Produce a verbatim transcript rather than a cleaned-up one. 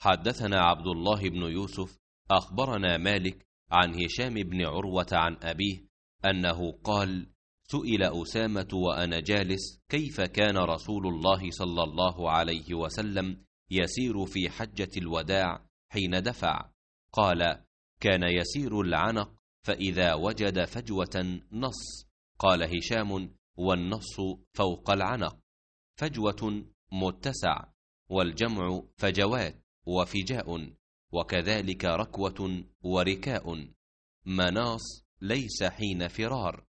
حدثنا عبد الله بن يوسف أخبرنا مالك عن هشام بن عروة عن أبيه أنه قال: سئل أسامة وأنا جالس كيف كان رسول الله صلى الله عليه وسلم يسير في حجة الوداع حين دفع؟ قال: كان يسير العنق، فإذا وجد فجوة نص. قال هشام: والنص فوق العنق. فجوة متسع، والجمع فجوات وفجاء، وكذلك ركوة وركاء. مناص ليس حين فرار.